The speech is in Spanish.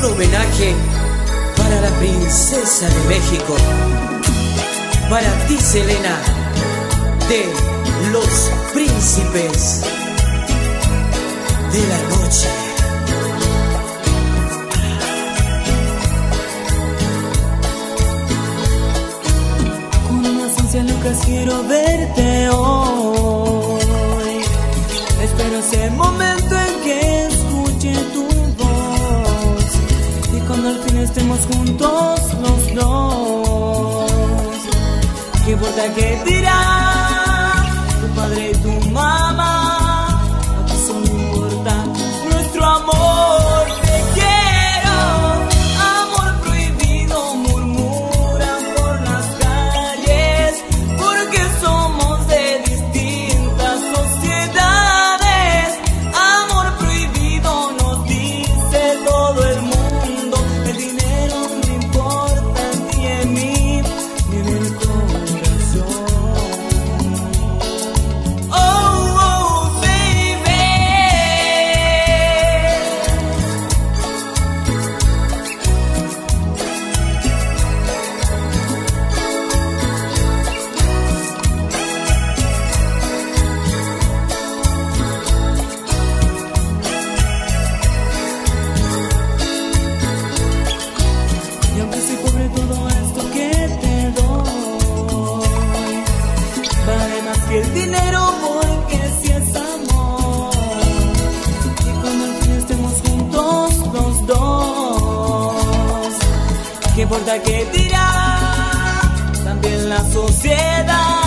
un homenaje para la princesa de México, para ti, Selena, de los príncipes de la noche. Con más ansia, Lucas, quiero verte hoy. Espero ese momento en que escuche tu voz y cuando al fin estemos juntos los dos. ¿Qué importa qué dirá tu padre y tu mamá? A ti solo importa nuestro amor. Te quiero, amor prohibido, murmuran por las calles, porque somos de distintas sociedades. Amor prohibido nos dice todo el mundo. El dinero no importa ni en mí ni en el corazón. Oh, oh, baby. Y aunque soy pobre, todo esto que te doy vale más que el dinero, porque si es amor. Y cuando al fin estemos juntos los dos, ¿qué importa qué dirá también la sociedad?